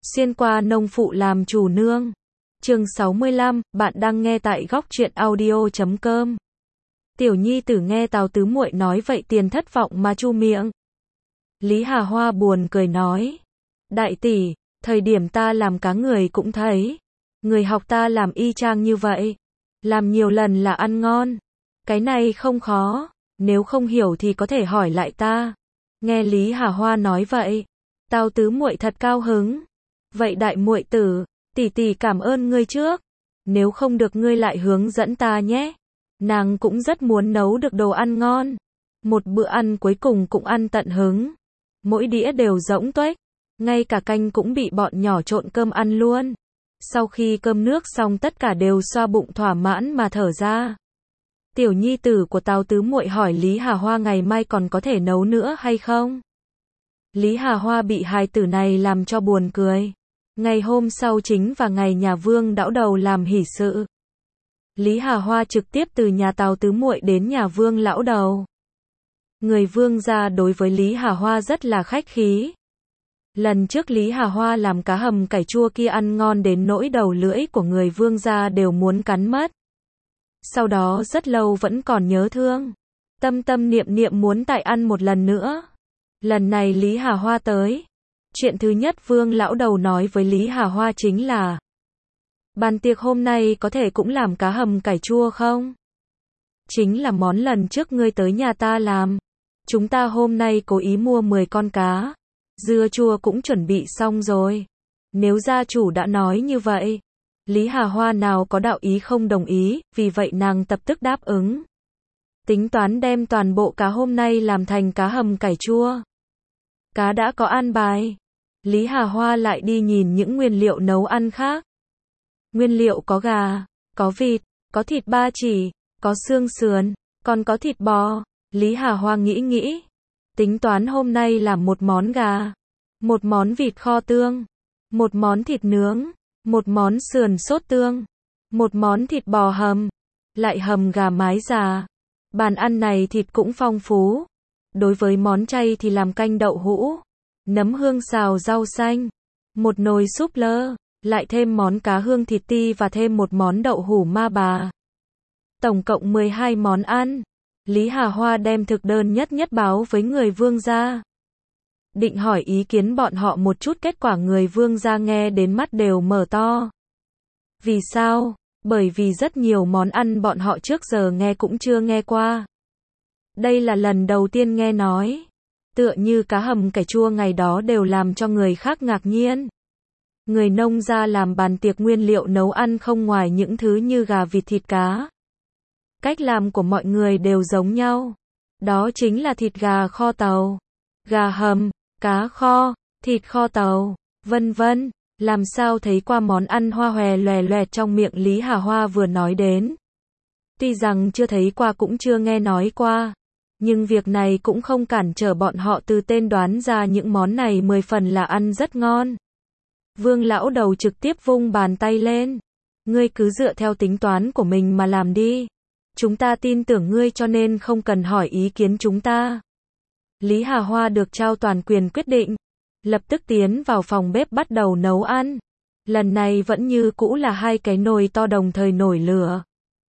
Xuyên qua nông phụ làm chủ nương. Chương 65, bạn đang nghe tại góc truyện audio.com. Tiểu nhi tử nghe Tào tứ muội nói vậy tiền thất vọng mà chu miệng. Lý Hà Hoa buồn cười nói. Đại tỷ, thời điểm ta làm cá người cũng thấy. Người học ta làm y chang như vậy. Làm nhiều lần là ăn ngon. Cái này không khó. Nếu không hiểu thì có thể hỏi lại ta. Nghe Lý Hà Hoa nói vậy. Tào tứ muội thật cao hứng. Vậy đại muội tử, tỷ tỷ cảm ơn ngươi trước. Nếu không được ngươi lại hướng dẫn ta nhé. Nàng cũng rất muốn nấu được đồ ăn ngon. Một bữa ăn cuối cùng cũng ăn tận hứng. Mỗi đĩa đều rỗng tuếch. Ngay cả canh cũng bị bọn nhỏ trộn cơm ăn luôn. Sau khi cơm nước xong tất cả đều xoa bụng thỏa mãn mà thở ra. Tiểu nhi tử của Tào tứ muội hỏi Lý Hà Hoa ngày mai còn có thể nấu nữa hay không? Lý Hà Hoa bị hài tử này làm cho buồn cười. Ngày hôm sau chính và ngày nhà Vương đão đầu làm hỷ sự. Lý Hà Hoa trực tiếp từ nhà Tào tứ muội đến nhà Vương lão đầu. Người Vương gia đối với Lý Hà Hoa rất là khách khí. Lần trước Lý Hà Hoa làm cá hầm cải chua kia ăn ngon đến nỗi đầu lưỡi của người Vương gia đều muốn cắn mất. Sau đó rất lâu vẫn còn nhớ thương. Tâm tâm niệm niệm muốn tại ăn một lần nữa. Lần này Lý Hà Hoa tới. Chuyện thứ nhất Vương lão đầu nói với Lý Hà Hoa chính là: bàn tiệc hôm nay có thể cũng làm cá hầm cải chua không? Chính là món lần trước ngươi tới nhà ta làm. Chúng ta hôm nay cố ý mua 10 con cá. Dưa chua cũng chuẩn bị xong rồi. Nếu gia chủ đã nói như vậy, Lý Hà Hoa nào có đạo ý không đồng ý, vì vậy nàng lập tức đáp ứng. Tính toán đem toàn bộ cá hôm nay làm thành cá hầm cải chua. Cá đã có an bài. Lý Hà Hoa lại đi nhìn những nguyên liệu nấu ăn khác. Nguyên liệu có gà, có vịt, có thịt ba chỉ, có xương sườn, còn có thịt bò. Lý Hà Hoa nghĩ. Tính toán hôm nay làm một món gà, một món vịt kho tương, một món thịt nướng, một món sườn sốt tương, một món thịt bò hầm, lại hầm gà mái già. Bàn ăn này thịt cũng phong phú. Đối với món chay thì làm canh đậu hũ, nấm hương xào rau xanh, một nồi súp lơ, lại thêm món cá hương thịt ti và thêm một món đậu hũ ma bà. Tổng cộng 12 món ăn. Lý Hà Hoa đem thực đơn nhất báo với người Vương gia. Định hỏi ý kiến bọn họ một chút, kết quả người Vương gia nghe đến mắt đều mở to. Vì sao? Bởi vì rất nhiều món ăn bọn họ trước giờ nghe cũng chưa nghe qua. Đây là lần đầu tiên nghe nói. Tựa như cá hầm cải chua ngày đó đều làm cho người khác ngạc nhiên. Người nông gia làm bàn tiệc nguyên liệu nấu ăn không ngoài những thứ như gà vịt thịt cá. Cách làm của mọi người đều giống nhau. Đó chính là thịt gà kho tàu, gà hầm, cá kho, thịt kho tàu, vân vân. Làm sao thấy qua món ăn hoa hòe loè loẹt trong miệng Lý Hà Hoa vừa nói đến. Tuy rằng chưa thấy qua cũng chưa nghe nói qua, nhưng việc này cũng không cản trở bọn họ từ tên đoán ra những món này 10 phần là ăn rất ngon. Vương lão đầu trực tiếp vung bàn tay lên. Ngươi cứ dựa theo tính toán của mình mà làm đi. Chúng ta tin tưởng ngươi cho nên không cần hỏi ý kiến chúng ta. Lý Hà Hoa được trao toàn quyền quyết định. Lập tức tiến vào phòng bếp bắt đầu nấu ăn. Lần này vẫn như cũ là 2 cái nồi to đồng thời nổi lửa.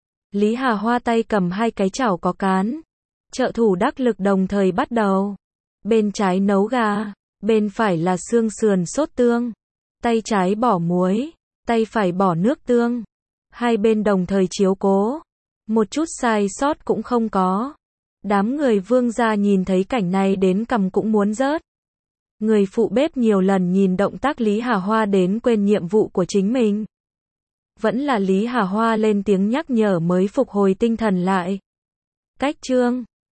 Lý Hà Hoa tay cầm 2 cái chảo có cán. Trợ thủ đắc lực đồng thời bắt đầu. Bên trái nấu gà, bên phải là xương sườn sốt tương. Tay trái bỏ muối, tay phải bỏ nước tương. Hai bên đồng thời chiếu cố. Một chút sai sót cũng không có. Đám người Vương gia nhìn thấy cảnh này đến cằm cũng muốn rớt. Người phụ bếp nhiều lần nhìn động tác Lý Hà Hoa đến quên nhiệm vụ của chính mình. Vẫn là Lý Hà Hoa lên tiếng nhắc nhở mới phục hồi tinh thần lại. Cách chương